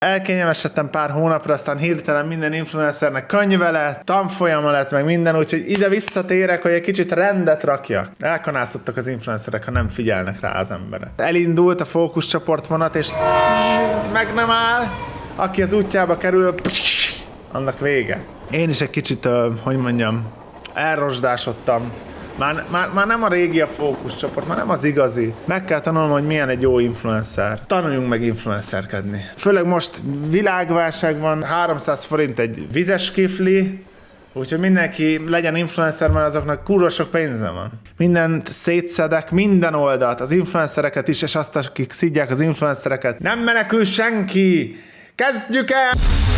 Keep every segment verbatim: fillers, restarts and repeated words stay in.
Elkényelmesedtem pár hónapra, aztán hirtelen minden influencernek könyve lett, tanfolyama lett, meg minden, úgyhogy ide visszatérek, hogy egy kicsit rendet rakjak. Elkanászottak az influencerek, ha nem figyelnek rá az emberek. Elindult a fókuszcsoportvonat, és meg nem áll. Aki az útjába kerül, annak vége. Én is egy kicsit, hogy mondjam, elrosdásodtam. Már, már, már nem a régi a fókuszcsoport, már nem az igazi. Meg kell tanulnom, hogy milyen egy jó influencer. Tanuljunk meg influencerkedni. Főleg most világválság van, háromszáz forint egy vizes kifli, úgyhogy mindenki legyen influencer, mert azoknak kurva sok pénze van. Mindent szétszedek, minden oldalt, az influencereket is, és azt, akik szidják az influencereket. Nem menekül senki! Kezdjük el!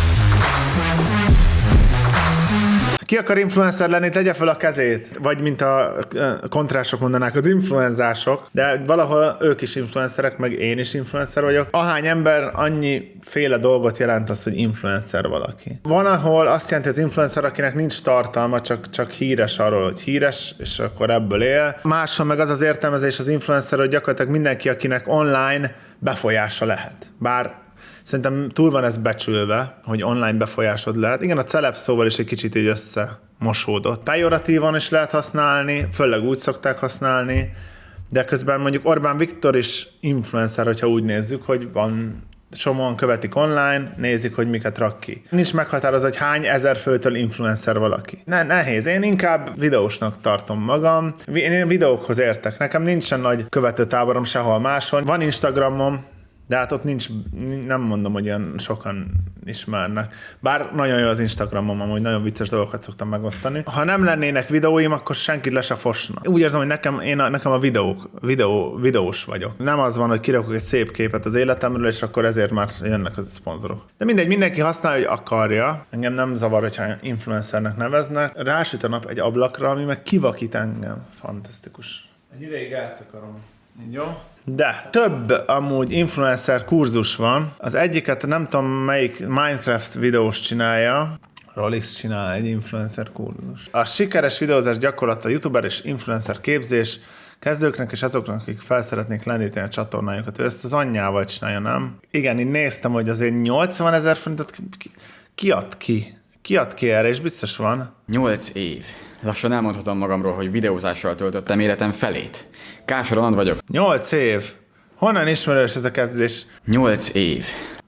Ki akar influencer lenni, tegye fel a kezét. Vagy mint a kontrások mondanák, az influenzások, de valahol ők is influencerek, meg én is influencer vagyok. Ahány ember, annyi féle dolgot jelent az, hogy influencer valaki. Van, ahol azt jelenti az influencer, akinek nincs tartalma, csak, csak híres arról, hogy híres, és akkor ebből él. Máshol meg az az értelmezés az influencer, hogy gyakorlatilag mindenki, akinek online befolyása lehet. Bár szerintem túl van ez becsülve, hogy online befolyásod lehet. Igen, a celeb szóval is egy kicsit így összemosódott. Pejoratívan is lehet használni, főleg úgy szokták használni, de közben mondjuk Orbán Viktor is influencer, hogyha úgy nézzük, hogy van sokan követik online, nézik, hogy miket rak ki. Nincs meghatározva, hogy hány ezer főtől influencer valaki. Ne, nehéz. Én inkább videósnak tartom magam. Én videókhoz értek. Nekem nincsen nagy követőtáborom sehol máshol. Van Instagramom, de hát ott nincs, nem mondom, hogy olyan sokan ismernek. Bár nagyon jó az Instagramom, amúgy nagyon vicces dolgokat szoktam megosztani. Ha nem lennének videóim, akkor senki le se fosna. Úgy érzem, hogy nekem, én a, nekem a videók, videó, videós vagyok. Nem az van, hogy kirakok egy szép képet az életemről, és akkor ezért már jönnek a szponzorok. De mindegy, mindenki használja, hogy akarja. Engem nem zavar, hogyha influencernek neveznek. Rásüt a nap egy ablakra, ami meg kivakít engem. Fantasztikus. Egy ideig eltakarom. Jó? De több amúgy influencer kurzus van. Az egyiket nem tudom melyik Minecraft videós csinálja. Rolix csinál egy influencer kurzus. A sikeres videózás gyakorlata, youtuber és influencer képzés kezdőknek és azoknak, akik fel szeretnék lendíteni a csatornájukat. Ő ezt az anyjával csinálja, nem? Igen, én néztem, hogy azért nyolcvanezer forintot ki, ki ad ki? Ki ad ki erre, és biztos van. Nyolc év. Lassan elmondhatom magamról, hogy videózással töltöttem életem felét. Kásor Roland vagyok. Nyolc év. Honnan ismerős ez a kezdés? Nyolc év.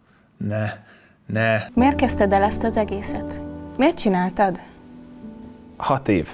Ne, ne. Miért kezdted el ezt az egészet? Miért csináltad? Hat év.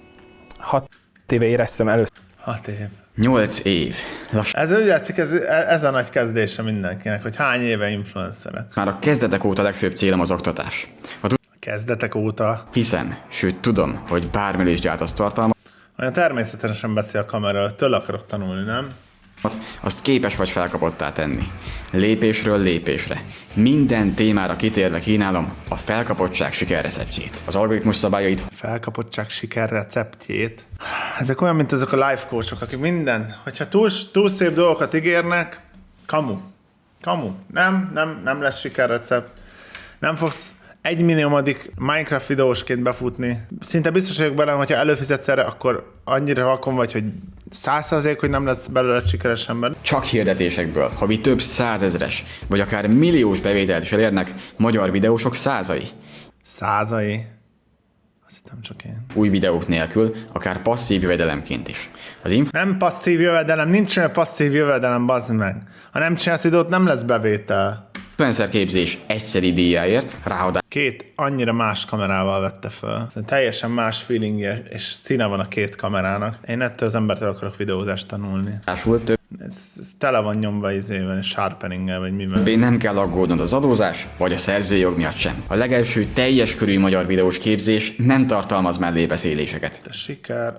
Hat éve éreztem először. Hat év. Nyolc év. Lassan. Ez úgy látszik, ez, ez a nagy kezdése mindenkinek, hogy hány éve influencerek. Már a kezdetek óta a legfőbb célom az oktatás. A Kezdetek óta. Hiszen, sőt tudom, hogy bármilyen is gyárt az tartalmat, Olyan természetesen beszél a kamera előtt, tőle akarok tanulni, nem? azt képes vagy felkapottá tenni. Lépésről lépésre. Minden témára kitérve kínálom a felkapottság sikerreceptjét. Az algoritmus szabályait. Felkapottság sikerreceptjét. Ezek olyan, mint ezek a life coachok, akik minden, hogyha túl, túl szép dolgokat ígérnek, kamu. Kamu. Nem, nem, nem lesz sikerrecept. Nem fogsz egy milliómodik Minecraft videósként befutni. Szinte biztos vagyok benne, hogyha előfizetsz erre, akkor annyira vakon vagy, hogy száz százalék, hogy nem lesz belőle sikeres ember. Csak hirdetésekből, havi több százezres, vagy akár milliós bevételt is elérnek magyar videósok százai. Százai? Azt hittem csak én. Új videók nélkül, akár passzív jövedelemként is. Az inf- Nem passzív jövedelem, nincs olyan passzív jövedelem, bazd meg. Ha nem csinálsz videót, nem lesz bevétel. influencer képzés egyszeri díjáért, ráadásul Két annyira más kamerával vette fel. Teljesen más feelingje és színe van a két kamerának. Én ettől az embertől akarok videózást tanulni. több Ez, ez tele van nyomva izében, sharpeninggel, vagy mivel. Többé nem kell aggódnod az adózás, vagy a szerzőjog miatt sem. A legelső teljes körű magyar videós képzés nem tartalmaz mellébeszéléseket. A siker.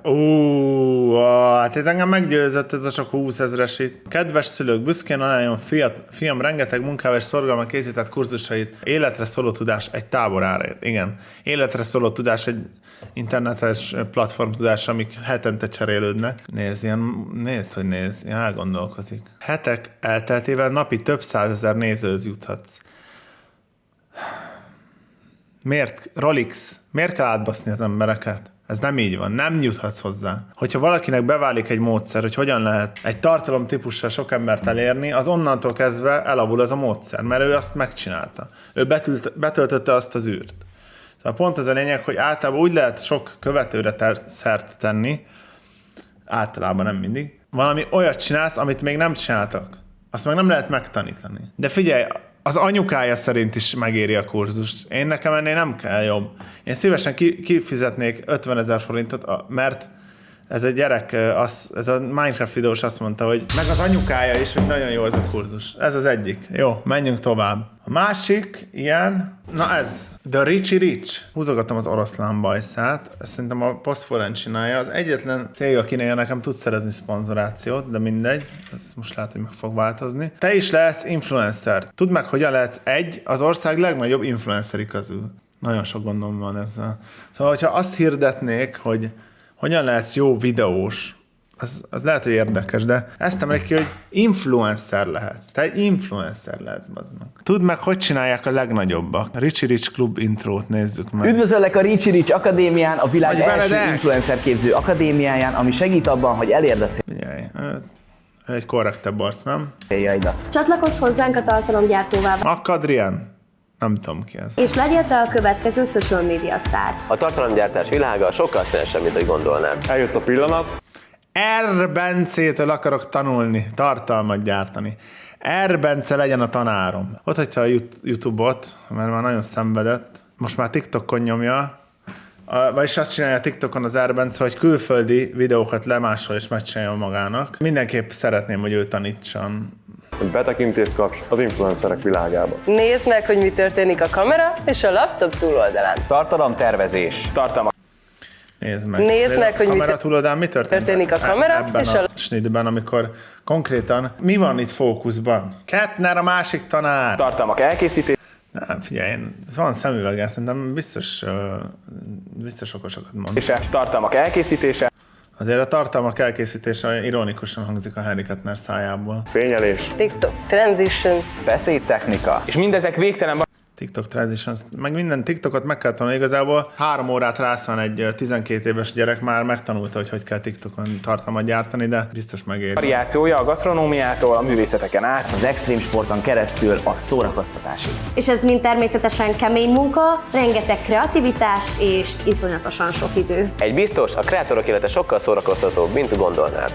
Ó, hát itt engem meggyőzött ez a sok húszezres itt. Kedves szülők, büszkén ajánlom fiat, fiam rengeteg munkával és szorgalommal készített kurzusait. Életre szóló tudás egy táboráért. Igen. Életre szóló tudás egy internetes platform tudás, amik hetente cserélődnek. Nézd, ilyen, nézd, hogy nézd, ilyen elgondolkozik. Hetek elteltével napi több százezer nézőhöz juthatsz. Miért? Rolix. Miért kell átbaszni az embereket? Ez nem így van, nem juthatsz hozzá. Hogyha valakinek beválik egy módszer, hogy hogyan lehet egy tartalomtípussal sok embert elérni, az onnantól kezdve elavul az a módszer, mert ő azt megcsinálta. Ő betült, betöltötte azt az űrt. Szóval pont az a lényeg, hogy általában úgy lehet sok követőre ter- szert tenni, általában nem mindig, valami olyat csinálsz, amit még nem csináltak. Azt meg nem lehet megtanítani. De figyelj, az anyukája szerint is megéri a kurzus. Én nekem ennél nem kell jobb. Én szívesen kifizetnék ötvenezer forintot, mert ez egy gyerek, az, ez a Minecraft videós azt mondta, hogy meg az anyukája is, hogy nagyon jó ez a kurzus. Ez az egyik. Jó, menjünk tovább. A másik ilyen, na ez, The Richie Rich. Húzogatom az oroszlán bajszát. Ezt szerintem a Postforen csinálja. Az egyetlen cég, akinél nekem tud szerezni szponzorációt, de mindegy. Ez most lehet, hogy meg fog változni. Te is lesz influencer. Tudd meg, hogyan lehetsz egy az ország legnagyobb influenceri közül. Nagyon sok gondom van ezzel. Szóval, hogyha azt hirdetnék, hogy hogyan lehetsz jó videós, az, az lehet, hogy érdekes, de ezt emelik ki, hogy influencer lehetsz. Te egy influencer lehetsz, bazdmeg. Tudd meg, hogy csinálják a legnagyobbak. A Richie Rich Club intrót nézzük meg. Üdvözöllek a Richie Rich Akadémián, a világ Vagy első Benedek! influencer képző akadémiáján, ami segít abban, hogy elérd a Figyelj, ő egy korrektebb arc, nem? céljaidat. Csatlakozz hozzánk a tartalomgyártóvá, Akadrian? Nem tudom ki ez. és legyél te a következő social media sztár. A tartalomgyártás világa sokkal színesebb, mint hogy gondolnád. Eljött a pillanat. R. Bencétől akarok tanulni, tartalmat gyártani. R. Bence legyen a tanárom. Ott hagyta a YouTube-ot, mert már nagyon szenvedett. Most már TikTokon nyomja. A, vagyis azt csinálja a TikTokon az R. Bence, hogy külföldi videókat lemásol és megcsinálja magának. Mindenképp szeretném, hogy ő tanítson. Hogy betekintést kapsz az influencerek világába. Nézd meg, hogy mi történik a kamera és a laptop túloldalán. Tartalomtervezés. Tartalmak. Nézd meg. Nézd meg, hogy a mi kamera te- túloldalán mi történik? történik a kamera Ebben és a, a- snitben, amikor konkrétan mi van itt fókuszban? Kettner a másik tanár. Tartalmak elkészítés. Nem, figyelj, én, van szemüvege, szerintem biztos, uh, biztos okosakat mond. Tartalmak elkészítése. Azért a tartalmak elkészítése ironikusan hangzik a Henry Kettner szájából. Fényelés. TikTok transitions. Beszédtechnika. És mindezek végtelen TikTok transitions, meg minden TikTokot meg kell tanulni. Igazából három órát rászán egy tizenkét éves gyerek, már megtanulta, hogy hogy kell TikTokon tartalmat gyártani, de biztos megéri. variációja a gasztronómiától a művészeteken át. Az extrém sporton keresztül a szórakoztatásig. És ez mind természetesen kemény munka, rengeteg kreativitás és iszonyatosan sok idő. Egy biztos, a kreatorok élete sokkal szórakoztatóbb, mint gondolnád.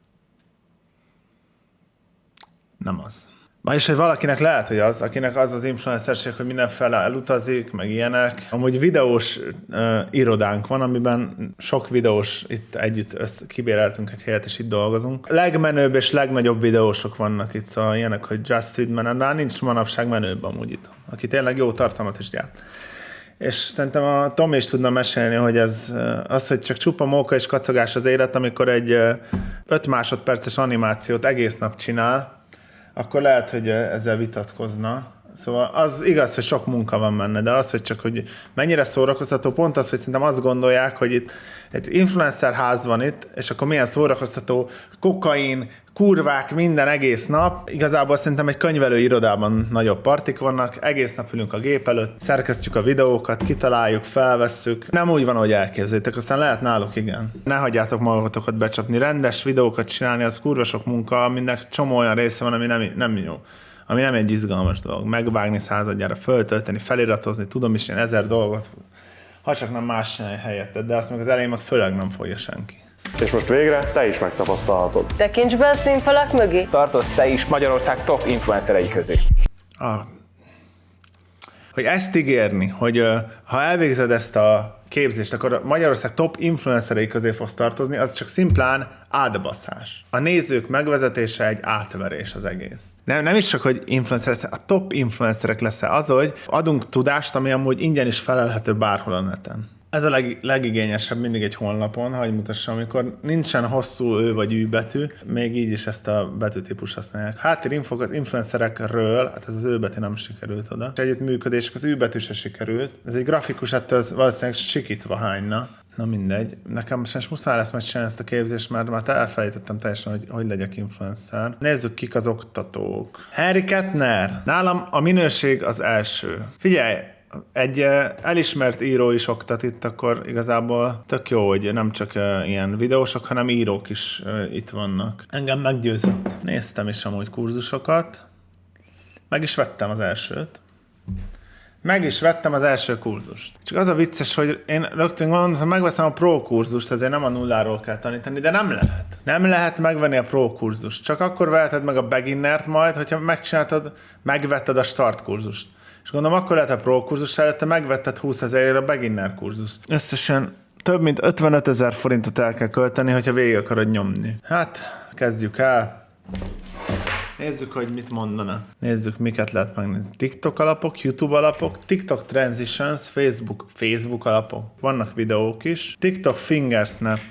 Nem az. Vagyis, hogy valakinek lehet, hogy az, akinek az az influencerség, hogy mindenfele elutazik, meg ilyenek. Amúgy videós uh, irodánk van, amiben sok videós itt együtt össze, kibéreltünk egy helyet, és itt dolgozunk. Legmenőbb és legnagyobb videósok vannak itt, szóval ilyenek, hogy Just Feedman, de nincs manapság menőbb amúgy itt, aki tényleg jó tartalmat is gyárt. És szerintem a Tom is tudna mesélni, hogy ez az, hogy csak csupa móka és kacagás az élet, amikor egy öt másodperces animációt egész nap csinál, akkor lehet, hogy ezzel vitatkozna. Szóval az igaz, hogy sok munka van benne, de az, hogy csak hogy mennyire szórakoztató, pont az, hogy szerintem azt gondolják, hogy itt egy influencer ház van itt, és akkor milyen szórakoztató, kokain, kurvák, minden egész nap. Igazából szerintem egy könyvelő irodában nagyobb partik vannak, egész nap ülünk a gép előtt, szerkesztjük a videókat, kitaláljuk, felvesszük. Nem úgy van, ahogy elképzeljétek, aztán lehet náluk, igen. Ne hagyjátok magatokat becsapni, rendes videókat csinálni, az kurva sok munka, aminek csomó olyan része van, ami nem, nem jó. Ami nem egy izgalmas dolog. Megvágni századjára, föltölteni, feliratozni, tudom is én ezer dolgot, ha csak nem más csinálja helyetted, de azt meg az elején meg főleg nem fogja senki. És most végre te is megtapasztalhatod. Tekints be a színfalak mögé. Tartozz te is Magyarország top influencerei közé. Ah. Hogy ezt ígérni, hogy uh, ha elvégzed ezt a képzést, akkor Magyarország top influencerei közé fogsz tartozni, az csak szimplán átbaszás. A nézők megvezetése egy átverés az egész. Nem, nem is csak, hogy influencer lesz, a top influencerek lesz az, hogy adunk tudást, ami amúgy ingyen is felelhető bárhol a neten. Ez a leg, legigényesebb mindig egy honlapon, hogy mutassam, amikor nincsen hosszú ő vagy ű betű, még így is ezt a betűtípust használják. Háttérinfok az influencerekről, hát ez az ő betű nem sikerült oda. Együttműködések az ő betű se sikerült. Ez egy grafikus, ettől valószínűleg sikítva hányna. Na mindegy. Nekem most muszáj lesz megcsinálni ezt a képzést, mert már elfelejtettem teljesen, hogy hogy legyek influencer. Nézzük, kik az oktatók. Henry Kettner. Nálam a minőség az első. Figyelj, egy elismert író is oktat itt, akkor igazából tök jó, hogy nem csak ilyen videósok, hanem írók is itt vannak. Engem meggyőzött. Néztem is amúgy kurzusokat. Meg is vettem az elsőt. Meg is vettem az első kurzust. Csak az a vicces, hogy én rögtön gondoltam, megveszem a pro kurzust, azért nem a nulláról kell tanítani, de nem lehet. Nem lehet megvenni a pro kurzust. Csak akkor veheted meg a beginnert majd, hogyha megcsináltad, megvetted a start kurzust. És gondolom, akkor lehet a pro kurzus előtte megvetted húszezerért a beginner kurzust. Összesen több mint ötvenöt ezer forintot el kell költeni, hogyha végig akarod nyomni. Hát, kezdjük el. Nézzük, hogy mit mondana. Nézzük, miket lehet megnézni. TikTok alapok, YouTube alapok, TikTok Transitions, Facebook, Facebook alapok. Vannak videók is. TikTok Fingersnap.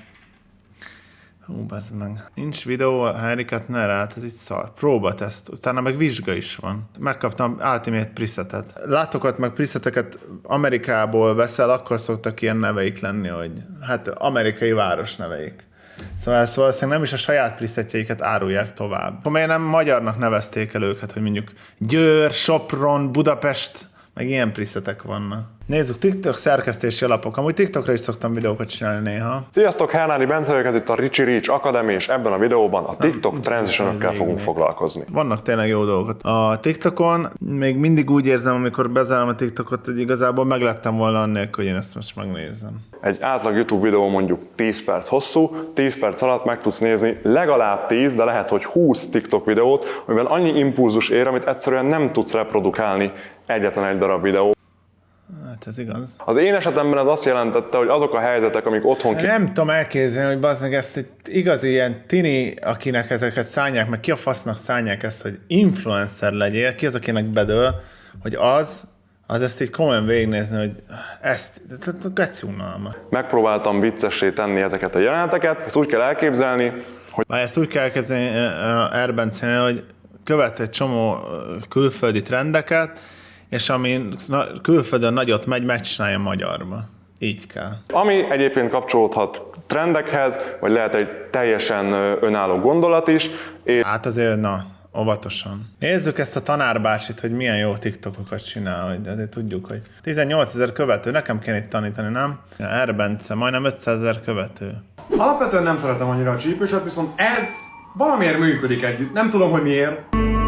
Hú, bazd meg. Nincs videó, a Henriket ne rá, ez így szar. Próbateszt. Utána meg vizsga is van. Megkaptam Ultimate presetet. Látokat meg preseteket Amerikából veszel, akkor szoktak ilyen neveik lenni, hogy hát amerikai város neveik. Szóval ezt valószínűleg nem is a saját presetjeiket árulják tovább. Akkor miért nem magyarnak nevezték el őket, hogy mondjuk Győr, Sopron, Budapest, meg ilyen presetek vannak. Nézzük, TikTok szerkesztési alapok. Amúgy TikTokra is szoktam videókat csinálni néha. Sziasztok, Hernádi Bence vagyok, ez itt a Richie Rich Academy, és ebben a videóban a TikTok transitionokkel fogunk foglalkozni. Vannak tényleg jó dolgok. A TikTokon még mindig úgy érzem, amikor bezárom a TikTokot, hogy igazából meglettem volna annélkül, hogy én ezt most megnézem. Egy átlag YouTube videó mondjuk tíz perc hosszú, tíz perc alatt meg tudsz nézni legalább tíz, de lehet, hogy húsz TikTok videót, amiben annyi impulzus ér, amit egyszerűen nem tudsz reprodukálni egyetlen egy darab videó. Hát ez igaz. Az én esetemben ez azt jelentette, hogy azok a helyzetek, amik otthon ki... Nem tudom elképzelni, hogy bazdmeg ezt egy igazi ilyen tini, akinek ezeket szánják, meg ki a fasznak szánják ezt, hogy influencer legyél, ki az, akinek bedől, hogy az, az ezt így komolyan végignézni, hogy ezt, geci unalma. Megpróbáltam viccessé tenni ezeket a jeleneteket, ezt úgy kell elképzelni, hogy... Már ezt úgy kell elképzelni Erbencénél, hogy követ egy csomó külföldi trendeket, és ami külföldön nagyot megy, megcsinálja magyarba. Így kell. Ami egyébként kapcsolódhat trendekhez, vagy lehet egy teljesen önálló gondolat is. És... Hát azért, na, óvatosan. Nézzük ezt a tanárbácsit, hogy milyen jó TikTokokat csinál, hogy azért tudjuk, hogy tizennyolcezer követő, nekem kéne itt tanítani, nem? Erbence, majdnem ötszázezer követő. Alapvetően nem szeretem annyira a csípőset, viszont ez valamiért működik együtt. Nem tudom, hogy miért.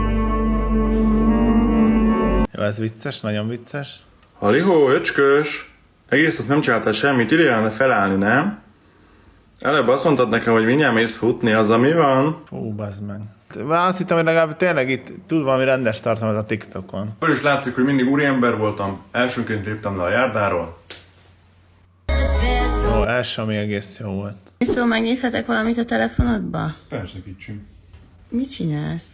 Jó, ez vicces, nagyon vicces. Halihó, öcskös! Egész ott nem csináltál semmit, ide jelenne felállni, nem? Előbb azt mondtad nekem, hogy mindjárt mész futni, az ami van? Fú, bazd meg. Azt hittem, hogy legalább tényleg itt tud valami rendes tartalmat a TikTokon. Akkor is látszik, hogy mindig úriember voltam. Elsőként léptem le a járdáról. Ó, első, ami egész jó volt. Szóval megnézhetek valamit a telefonodba? Persze, kicsim. Mit csinálsz?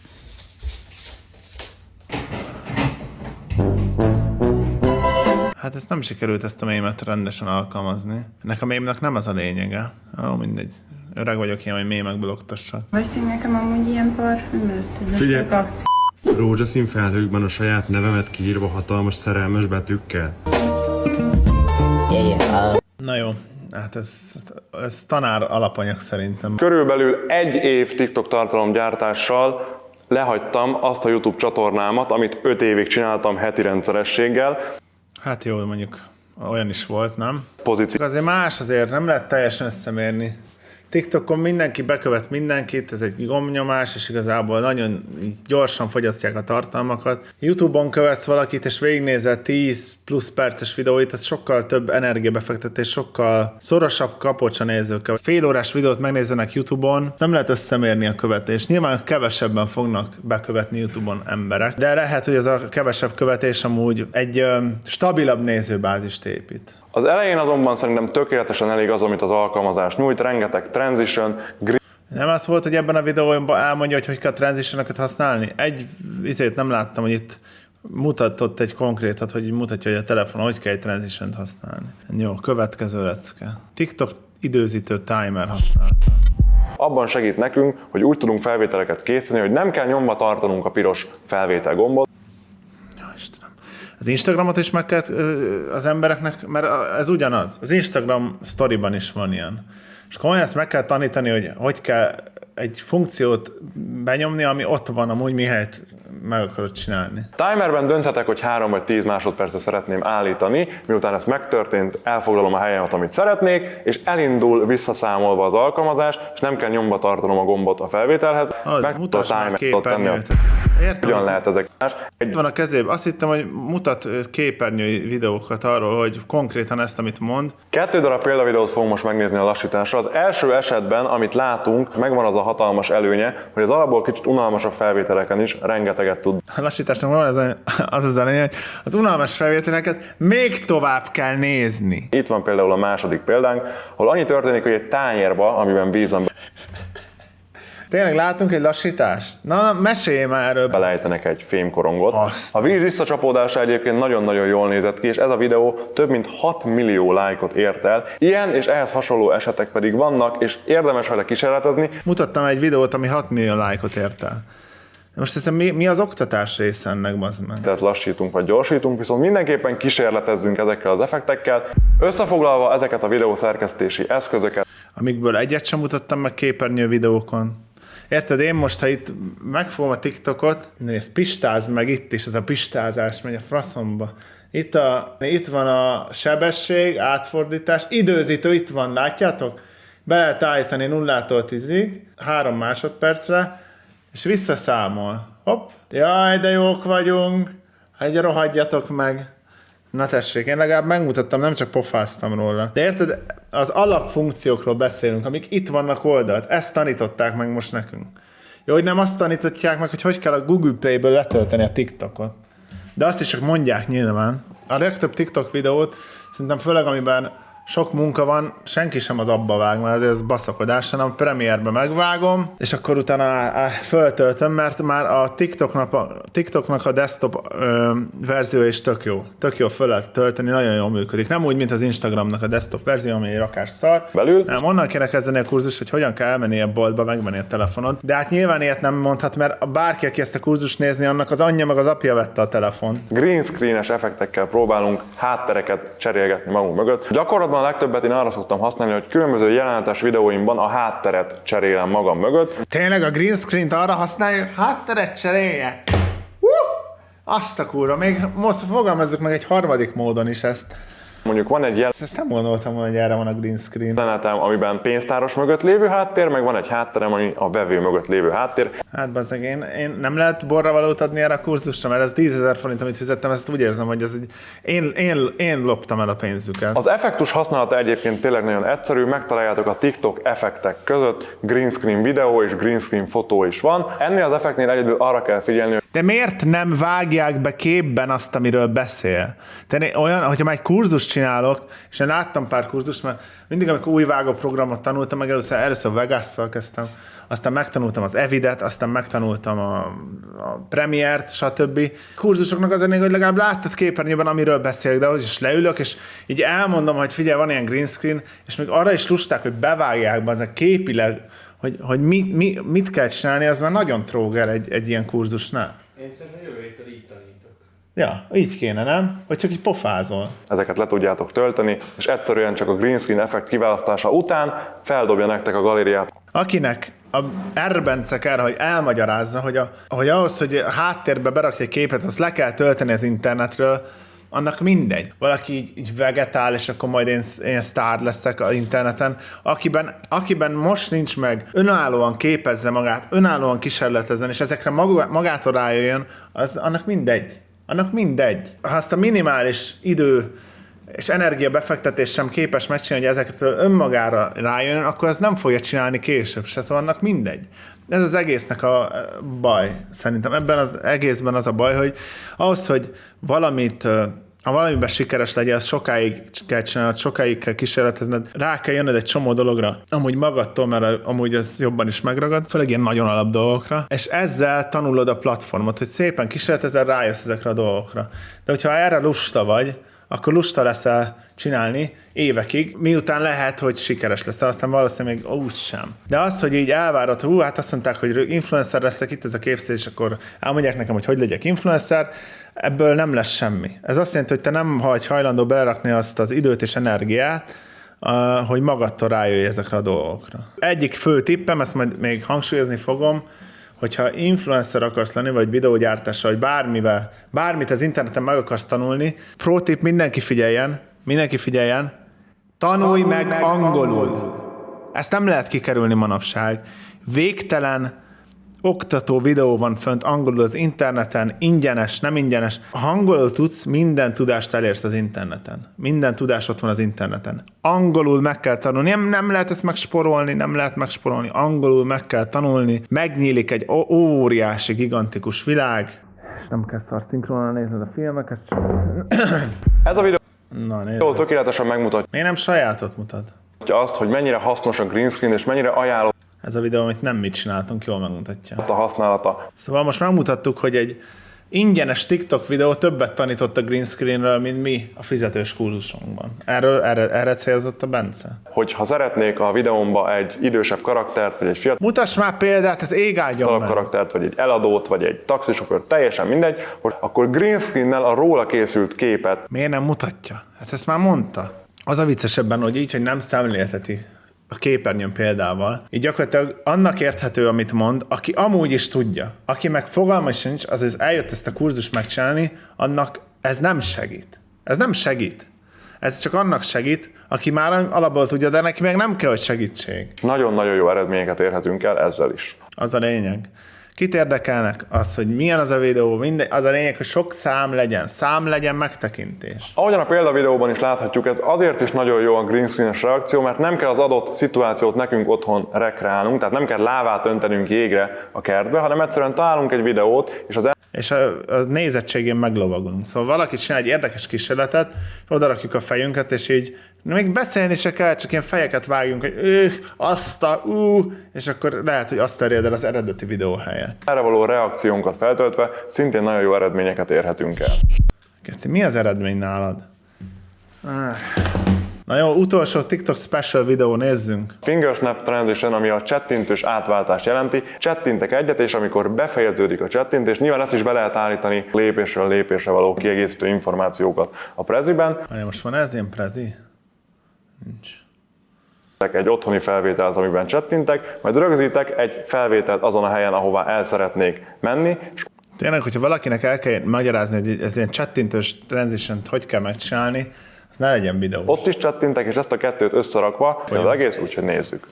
Hát ezt nem sikerült ezt a mémet rendesen alkalmazni. Ennek a mémnek nem az a lényege. Ó, mindegy. Öreg vagyok ilyen, hogy mémekből oktassak. Veszünk nekem amúgy ilyen parfümöt? Ez a sok akció. Rózsaszín felhőkben a saját nevemet kiírva hatalmas szerelmes betűkkel. Na jó, hát ez, ez tanár alapanyag szerintem. Körülbelül egy év TikTok tartalomgyártással lehagytam azt a YouTube csatornámat, amit öt évig csináltam heti rendszerességgel. Hát jó, mondjuk olyan is volt, nem? Pozitív. Azért más azért, nem lehet teljesen összemérni. TikTokon mindenki bekövet mindenkit, ez egy gombnyomás, és igazából nagyon gyorsan fogyasztják a tartalmakat. YouTube-on követsz valakit, és végignézel tíz plusz perces videóit, ez sokkal több energiabefektetés, sokkal szorosabb kapocs a nézőkkel. Fél órás videót megnézzenek YouTube-on, nem lehet összemérni a követést. Nyilván kevesebben fognak bekövetni YouTube-on emberek, de lehet, hogy ez a kevesebb követés amúgy egy ö, stabilabb nézőbázist épít. Az elején azonban szerintem tökéletesen elég az, amit az alkalmazás nyújt, rengeteg transition, grid. Nem az volt, hogy ebben a videóban elmondja, hogy hogy kell transition-okat használni? Egy izét nem láttam, hogy itt mutatott egy konkrétat, hogy mutatja, hogy a telefon hogy kell egy transition-t használni. Jó, következő lecke. TikTok időzítő timer használata. Abban segít nekünk, hogy úgy tudunk felvételeket készíteni, hogy nem kell nyomva tartanunk a piros felvétel gombot. Az Instagramot is meg kell az embereknek, mert ez ugyanaz. Az Instagram sztoriban is van ilyen. És komolyan ezt meg kell tanítani, hogy hogy kell egy funkciót benyomni, ami ott van amúgy, mihelyt meg akarod csinálni. Timerben dönthetek, hogy három vagy tíz másodpercre szeretném állítani, miután ez megtörtént, elfoglalom a helyemet, amit szeretnék, és elindul visszaszámolva az alkalmazás, és nem kell nyomba tartanom a gombot a felvételhez, meg a timert tenni. Értem, hogyan lehet ezek? Egy... Van a kezében. Azt hittem, hogy mutat képernyői videókat arról, hogy konkrétan ezt, amit mond. Kettő darab példavideót fogunk most megnézni a lassításra. Az első esetben, amit látunk, megvan az a hatalmas előnye, hogy az alapból kicsit unalmasabb felvételeken is rengeteget tud. A lassításnak van az az, az előnye, hogy az unalmas felvételeket még tovább kell nézni. Itt van például a második példánk, ahol annyi történik, hogy egy tányérba, amiben víz van, Tényleg látunk egy lassítást? Na, mesélj már erről. Belejtenek egy fémkorongot. Azt. A víz visszacsapódása egyébként nagyon-nagyon jól nézett ki, és ez a videó több mint hat millió lájkot ért el. Ilyen és ehhez hasonló esetek pedig vannak, és érdemes vele kísérletezni. Mutattam egy videót, ami hat millió lájkot ért el. Most hiszem, mi, mi az oktatás része ennek, bazd meg? Tehát lassítunk vagy gyorsítunk, viszont mindenképpen kísérletezzünk ezekkel az effektekkel. Összefoglalva ezeket a videószerkesztési eszközöket, amikből egyet sem mutattam meg képernyő videókon. Érted, én most, ha itt megfogom a TikTokot, nézd, pistázd meg itt is, ez a pistázás megy a fraszomba. Itt, a, itt van a sebesség, átfordítás, időzítő itt van, látjátok? Be lehet állítani nullától tízig, három másodpercre, és visszaszámol. Hopp, jaj, de jók vagyunk, egy rohadjatok meg. Na tessék, én legalább megmutattam, nem csak pofáztam róla. De érted, az alapfunkciókról beszélünk, amik itt vannak oldalt. Ezt tanították meg most nekünk. Jó, hogy nem azt tanították meg, hogy hogy kell a Google Play-ből letölteni a TikTokot. De azt is csak mondják nyilván. A legtöbb TikTok videót, szerintem főleg amiben sok munka van, senki sem az abba vág, mert azért ez baszakodás, hanem a Premiere-be megvágom, és akkor utána föltöltöm, mert már a TikToknak a, TikToknak a desktop ö, verzió is tök jó. Tök jó föl lehet tölteni, nagyon jól működik. Nem úgy, mint az Instagramnak a desktop verzió, ami egy rakás szar. Belül. Nem, onnan kéne kezdeni a kurzus, hogy hogyan kell elmenni a boltba, megvenni a telefonod. De hát nyilván ilyet nem mondhat, mert bárki, aki ezt a kurzust nézni, annak az anyja meg az apja vette a telefon. Green screen-es effektekkel próbálunk háttereket cserélgetni magunk mögött. Gyakorlatban a legtöbbet én arra szoktam használni, hogy különböző jelenetes videóimban a hátteret cserélem magam mögött. Tényleg a green screen-t arra használja, hogy hátteret cserélje? Uh! Azt a kurva, még most fogalmazzuk meg egy harmadik módon is ezt. Mondjuk van egy jel... Ezt nem gondoltam, hogy erre van a green screen. jelenetem, amiben pénztáros mögött lévő háttér, meg van egy hátterem, ami a vevő mögött lévő háttér. Hát bazzeg, én, én nem lehet borravalót adni erre a kurzusra, mert ez tízezer forint, amit fizettem, ezt úgy érzem, hogy ez egy... én, én, én loptam el a pénzüket. Az effektus használata egyébként tényleg nagyon egyszerű, megtaláljátok a TikTok effektek között, green screen videó és green screen fotó is van. Ennél az effektnél egyedül arra kell figyelni, hogy... De miért nem vágják be képben azt, amiről beszél? Tehát olyan, hogyha már egy kurzust csinálok, és én láttam pár kurzust, mert mindig, amikor új vágó programot tanultam, meg először, először Vegas-szal kezdtem, aztán megtanultam az Evidet, aztán megtanultam a, a Premiere-t, stb. Kurzusoknak az ennél, hogy legalább láttad képernyőben, amiről beszélek, de ahhoz is leülök, és így elmondom, hogy figyelj, van ilyen green screen, és még arra is lusták, hogy bevágják be, aznak képileg, hogy, hogy mi, mi, mit kell csinálni, az már nagyon tróger egy, egy ilyen kurzusnál. Én szerintem jövő héttel így tanítok. Ja, így kéne, nem? Vagy csak így pofázol. Ezeket le tudjátok tölteni, és egyszerűen csak a green screen effekt kiválasztása után feldobja nektek a galériát. Akinek a Erbence kell, hogy elmagyarázza, hogy, a, hogy ahhoz, hogy a háttérbe berakj egy képet, azt le kell tölteni az internetről, annak mindegy. Valaki így, így vegetál, és akkor majd én, én sztár leszek az interneten. Akiben, akiben most nincs meg, önállóan képezze magát, önállóan kísérletezzen, és ezekre maga, magától rájöjjön, az, annak mindegy. Annak mindegy. Ha azt a minimális idő és energiabefektetés sem képes megcsinálni, hogy ezekről önmagára rájön, akkor az nem fogja csinálni később se, szóval annak mindegy. Ez az egésznek a baj. Szerintem ebben az egészben az a baj, hogy ahhoz, hogy valamit, ha valamiben sikeres legyen, az sokáig kell csinálnod, sokáig kell kísérletezned, rá kell jönnöd egy csomó dologra, amúgy magadtól, mert amúgy az jobban is megragad, főleg ilyen nagyon alap dolgokra, és ezzel tanulod a platformot, hogy szépen kísérletezel, rájössz ezekre a dolgokra. De hogyha erre lusta vagy, akkor lusta leszel csinálni évekig, miután lehet, hogy sikeres leszel, aztán valószínűleg még úgy sem. De az, hogy így elvárod, hú, hát azt mondták, hogy influencer leszek, itt ez a képzés, és akkor elmondják nekem, hogy hogy legyek influencer, ebből nem lesz semmi. Ez azt jelenti, hogy te nem vagy hajlandó belerakni azt az időt és energiát, hogy magadtól rájöjj ezekre a dolgokra. Egyik fő tippem, ezt majd még hangsúlyozni fogom, hogyha influencer akarsz lenni, vagy videógyártással, vagy bármivel, bármit az interneten meg akarsz tanulni, pro tip, mindenki figyeljen, mindenki figyeljen, tanulj meg, meg angolul. angolul. Ezt nem lehet kikerülni manapság. Végtelen oktató videó van fönt angolul az interneten, ingyenes, nem ingyenes. Ha angolul tudsz, minden tudást elérsz az interneten. Minden tudás ott van az interneten. Angolul meg kell tanulni, nem, nem lehet ezt megsporolni, nem lehet megsporolni. Angolul meg kell tanulni, megnyílik egy óriási, gigantikus világ. És nem kell szar szinkronal nézned a filmeket. Ez a videó Na, Jó, tökéletesen megmutatja. Miért nem sajátot mutat? Azt, hogy mennyire hasznos a green screen, és mennyire ajánlott ez a videó, amit nem mit csináltunk, jól megmutatja. A használata. Szóval most megmutattuk, hogy egy ingyenes TikTok videó többet tanított a green screenről, mint mi a fizetős kurzusunkban. Erről, erre, erre célzott a Bence. Hogyha szeretnék a videómba egy idősebb karaktert, vagy egy fiatal... Mutass már példát, ez égáldjon meg. Karaktert, vagy egy eladót, vagy egy taxisofőr, teljesen mindegy, akkor green screennel a róla készült képet... Miért nem mutatja? Hát ezt már mondta. Az a viccesebben, hogy így, hogy nem szemlélteti a képernyőn példával. Így gyakorlatilag annak érthető, amit mond, aki amúgy is tudja. Aki meg fogalma sincs, azaz eljött ezt a kurzust megcsinálni, annak ez nem segít. Ez nem segít. Ez csak annak segít, aki már alapból tudja, de neki meg nem kell, hogy segítség. Nagyon-nagyon jó eredményeket érhetünk el ezzel is. Az a lényeg. Kit érdekelnek az, hogy milyen az a videó, minden, az a lényeg, hogy sok szám legyen, szám legyen, megtekintés. Ahogyan a példavideóban is láthatjuk, ez azért is nagyon jó a green screen-es reakció, mert nem kell az adott szituációt nekünk otthon rekreálnunk, tehát nem kell lávát öntenünk jégre a kertbe, hanem egyszerűen találunk egy videót, és az el... és a, a nézettségén meglovagolunk. Szóval valaki csinál egy érdekes kísérletet, odarakjuk a fejünket, és így még beszélni se kell, csak ilyen fejeket vágjunk, hogy őh, azt a, ú, és akkor lehet, hogy azt terjed el az eredeti videó helyett. Erre való reakciónkat feltöltve szintén nagyon jó eredményeket érhetünk el. Keci, mi az eredmény nálad? Na jó, utolsó TikTok special videó, nézzünk. Finger Snap Transition, ami a csettintős átváltást jelenti. Csettintek egyet, és amikor befejeződik a csettintés, nyilván ezt is be lehet állítani lépésről lépésre való kiegészítő információkat a Preziben. Most van ez ilyen Prezi? Nincs. Egy otthoni felvételt, amiben csettintek, majd rögzítek egy felvételt azon a helyen, ahová el szeretnék menni. Tényleg, hogyha valakinek el kell magyarázni, hogy ez ilyen csettintős transition-t hogy kell megcsinálni, az ne legyen videó. Ott is csettintek, és ezt a kettőt összerakva, az egész, úgyhogy nézzük.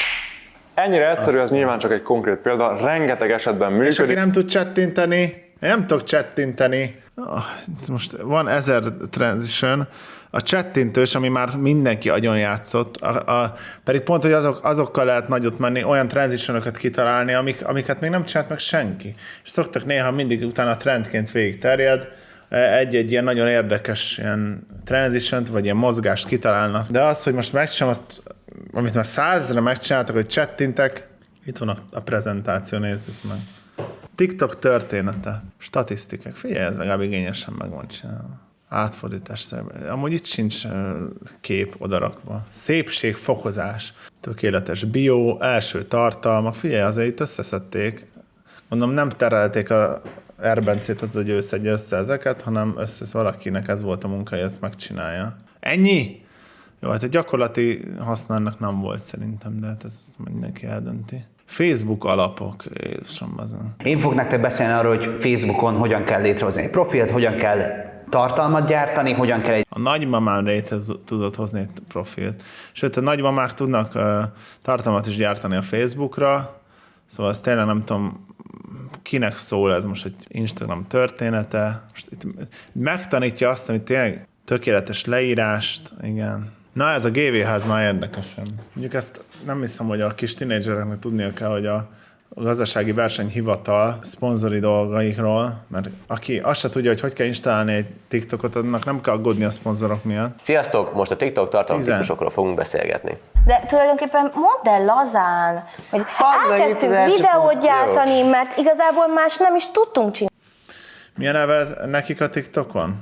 Ennyire egyszerű, ez nyilván csak egy konkrét példa, rengeteg esetben működik. És aki nem tud csettinteni, én nem tudok csettinteni. Oh, most van ezer transition, a csettintős, ami már mindenki agyon játszott, a, a, pedig pont, hogy azok, azokkal lehet nagyot menni, olyan transitionokat kitalálni, amik, amiket még nem csinált meg senki. És szoktak néha mindig utána trendként végig terjed, egy-egy ilyen nagyon érdekes ilyen transition-t, vagy ilyen mozgást kitalálnak. De az, hogy most megcsinálom azt, amit már százra megcsináltak, hogy csettintek, itt van a, a prezentáció, nézzük meg. TikTok története, statisztikák, figyelj, ez legalább igényesen meg van csinálva. Átfordítás, amúgy itt sincs kép odarakva. Szépségfokozás, tökéletes bio, első tartalmak, figyelj, azért itt összeszedték. Mondom, nem terelték a Erbencét az, hogy ő szedje össze ezeket, hanem össze, valakinek ez volt a munka, hogy ezt megcsinálja. Ennyi? Jó, hát a gyakorlati használnak nem volt szerintem, de hát ez mindenki eldönti. Facebook alapok, Jézusom azon. Én fogok nektek beszélni arról, hogy Facebookon hogyan kell létrehozni egy profilt, hogyan kell tartalmat gyártani, hogyan kell egy... A nagymamám létre tudott hozni egy profilt. Sőt, a nagymamák tudnak uh, tartalmat is gyártani a Facebookra, szóval azt tényleg nem tudom, kinek szól ez most, egy Instagram története. Most itt megtanítja azt, amit tényleg tökéletes leírást, igen. Na, ez a gé vé há, ez már érdekesen. Mondjuk ezt nem hiszem, hogy a kis tinédzsereknek tudnia kell, hogy a a gazdasági versenyhivatal szponzori dolgaikról, mert aki azt se tudja, hogy hogy kell installálni egy TikTokot, annak nem kell aggódni a szponzorok miatt. Sziasztok! Most a TikTok tartalomtípusokról fogunk beszélgetni. De tulajdonképpen mondd el lazán, hogy elkezdtünk videót gyártani, mert igazából más nem is tudtunk csinálni. Milyen neve ez nekik a TikTokon?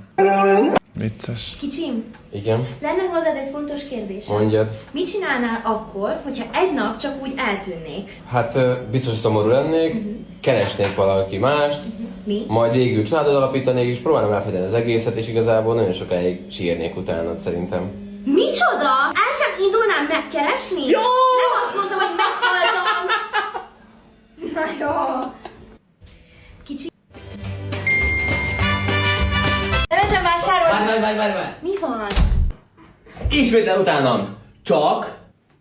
Vicces. Kicsim? Igen? Lenne hozzád egy fontos kérdés. Mondjad. Mit csinálnál akkor, hogyha egy nap csak úgy eltűnnék? Hát biztos szomorú lennék, uh-huh. keresnék valaki mást, uh-huh. Mi? majd végül családot alapítanék, és próbálom elfedni az egészet, és igazából nagyon sokáig sírnék utána szerintem. Micsoda? El sem indulnám megkeresni? Jó! Nem azt mondtam, hogy meghaltam! Na jó. Kicsi. Nem vásárolni. Várj, várj, várj, várj. Mi van? Ismétel utánam. Csak.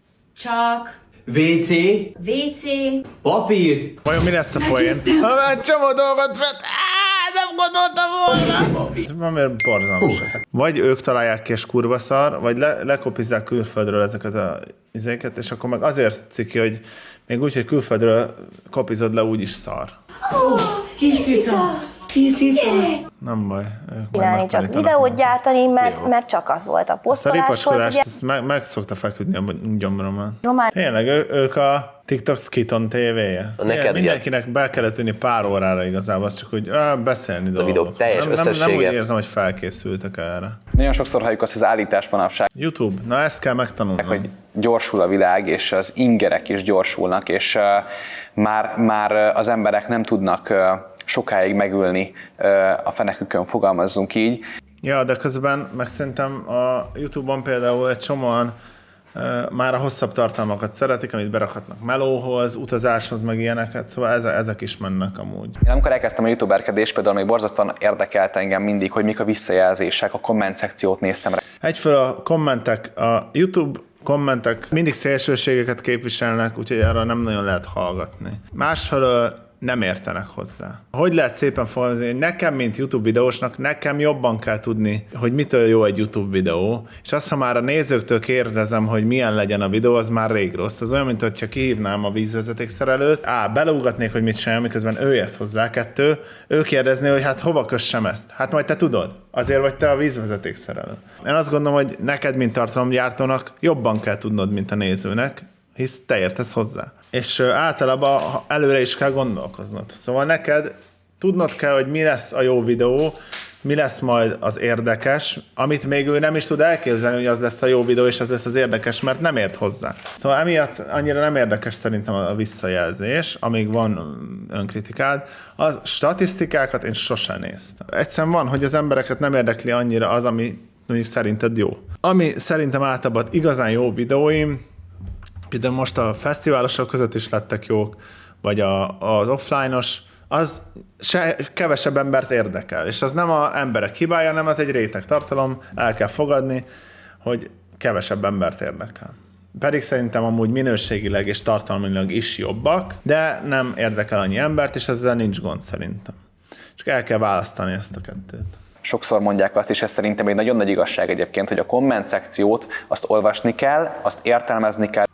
Csak. vé cé. vé cé. Papír. Vajon mi lesz a poén? Egy csomó dolgot vett. Á, nem gondoltam volna. Valamiért borzalmasak. Vagy ők találják ki és kurva szar, vagy le, lekopizzák külföldről ezeket a izéket, és akkor meg azért ciki, hogy még úgy, hogy külföldről kopizod le, úgyis szar. Oh, kis cica. Kis cica. Nem baj. Csinálni, csak videót gyártani, mert, mert csak az volt a Ezt a posztolás volt. ripacskodást, Ugye? ezt meg, meg szokta feküdni a gyomromon. Román. Tényleg, ő, ők a TikTok Skiton tévéje. Neked Mindenkinek be kellett ülni pár órára igazából, az csak úgy á, beszélni dolgok. A videók teljes nem, nem, nem összessége. úgy érzem, hogy felkészültek erre. Nagyon sokszor halljuk azt, hogy az állítás manapság, YouTube, na ezt kell megtanulni. hogy gyorsul a világ, és az ingerek is gyorsulnak, és uh, már, már az emberek nem tudnak uh, sokáig megülni uh, a fenekükön, fogalmazzunk így. Ja, de közben meg szerintem a YouTube-on például egy csomóan uh, már a hosszabb tartalmakat szeretik, amit berakhatnak melóhoz, utazáshoz, meg ilyeneket, szóval ezek, ezek is mennek amúgy. Én amikor elkezdtem a youtuberkedést, például még borzasztóan érdekelt engem mindig, hogy mik a visszajelzések, a komment szekciót néztem rá. Egyfelől a kommentek, a YouTube kommentek mindig szélsőségeket képviselnek, úgyhogy erről nem nagyon lehet hallgatni. Másfelől nem értenek hozzá. Hogy lehet szépen fogalmazni, hogy nekem, mint YouTube videósnak, nekem jobban kell tudni, hogy mitől jó egy YouTube videó, és azt, ha már a nézőktől kérdezem, hogy milyen legyen a videó, az már rég rossz. Az olyan, mint hogyha kihívnám a vízvezetékszerelőt, á, beleugatnék, hogy mit csinálja, miközben ő ért hozzá, kettő, ő kérdezni, hogy hát hova kössem ezt? Hát majd te tudod, azért vagy te a vízvezetékszerelő. Én azt gondolom, hogy neked, mint tartalomgyártónak jobban kell tudnod, mint a nézőnek, hisz te értesz hozzá. És általában előre is kell gondolkoznod. Szóval neked tudnod kell, hogy mi lesz a jó videó, mi lesz majd az érdekes, amit még ő nem is tud elképzelni, hogy az lesz a jó videó, és az lesz az érdekes, mert nem ért hozzá. Szóval emiatt annyira nem érdekes szerintem a visszajelzés, amíg van önkritikád. A statisztikákat én sosem néztem. Egyszerűen van, hogy az embereket nem érdekli annyira az, ami mondjuk szerinted jó. Ami szerintem általában igazán jó videóim, például most a fesztiválosok között is lettek jók, vagy a, az offline-os, az se, kevesebb embert érdekel. És az nem az emberek hibája, hanem az egy réteg tartalom, el kell fogadni, hogy kevesebb embert érdekel. Pedig szerintem amúgy minőségileg és tartalmilag is jobbak, de nem érdekel annyi embert, és ezzel nincs gond szerintem. Csak el kell választani ezt a kettőt. Sokszor mondják azt, és ez szerintem egy nagyon nagy igazság egyébként, hogy a komment szekciót azt olvasni kell, azt értelmezni kell.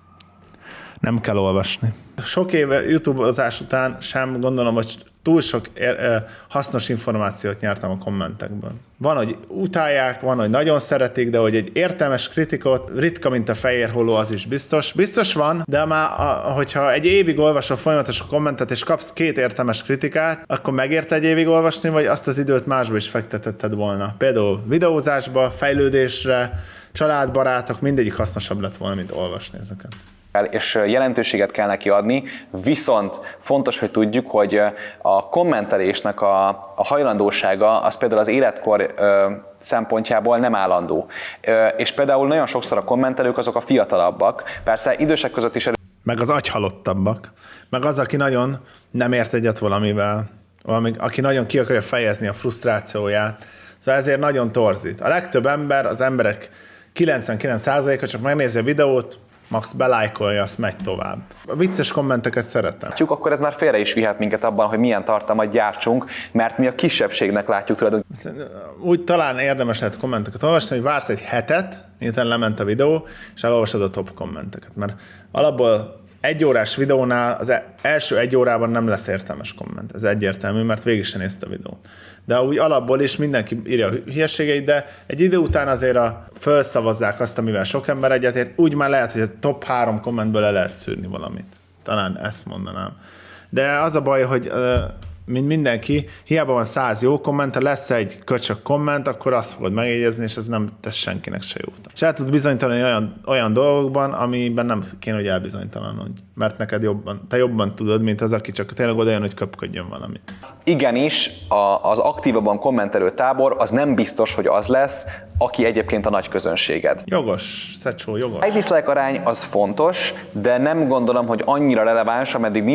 Nem kell olvasni. Sok éve YouTube-ozás után sem gondolom, hogy túl sok hasznos információt nyertem a kommentekből. Van, hogy utálják, van, hogy nagyon szeretik, de hogy egy értelmes kritikot, ritka, mint a fehér holló, az is biztos. Biztos van, de már, hogyha egy évig olvasol folyamatos a kommentet, és kapsz két értelmes kritikát, akkor megérte egy évig olvasni, vagy azt az időt másba is fektetetted volna. Például videózásba, fejlődésre, családbarátok, mindegyik hasznosabb lett volna, mint olvasni ezeket. És jelentőséget kell neki adni, viszont fontos, hogy tudjuk, hogy a kommentelésnek a, a hajlandósága az például az életkor ö, szempontjából nem állandó. Ö, és például nagyon sokszor a kommentelők azok a fiatalabbak, persze idősek között is... Meg az agyhalottabbak, meg az, aki nagyon nem ért egyet valamivel, valami, aki nagyon ki akarja fejezni a frusztrációját, szóval ezért nagyon torzít. A legtöbb ember, az emberek kilencvenkilenc százaléka csak megnézi a videót, max belájkolja, azt megy tovább. A vicces kommenteket szeretem. Akkor ez már félre is vihet minket abban, hogy milyen tartalmat gyártsunk, mert mi a kisebbségnek látjuk tulajdonképpen. Úgy talán érdemes lehet kommenteket olvasni, hogy vársz egy hetet, miután lement a videó, és elolvasod a top kommenteket. Mert alapból egy órás videónál az első egy órában nem lesz értelmes komment. Ez egyértelmű, mert végig sem nézte a videót. De úgy alapból is mindenki írja a hülyeségeit, de egy idő után azért a felszavazzák azt, amivel sok ember egyetért, úgy már lehet, hogy a top három kommentből le lehet szűrni valamit. Talán ezt mondanám. De az a baj, hogy mint mindenki, hiába van száz jó komment, ha lesz egy köcsök komment, akkor azt fogod megjegyezni, és ez nem tesz senkinek se jót. És el tud bizonytalanni olyan, olyan dolgokban, amiben nem kéne, hogy elbizonytalanodj. Mert neked jobban, te jobban tudod, mint az, aki csak tényleg oda jön, hogy köpködjön valamit. Igenis, a, az aktívabban kommentelő tábor az nem biztos, hogy az lesz, aki egyébként a nagy közönséged. Jogos, Szecsó, jogos. Egy dislike arány az fontos, de nem gondolom, hogy annyira releváns, ameddig nincsen ki...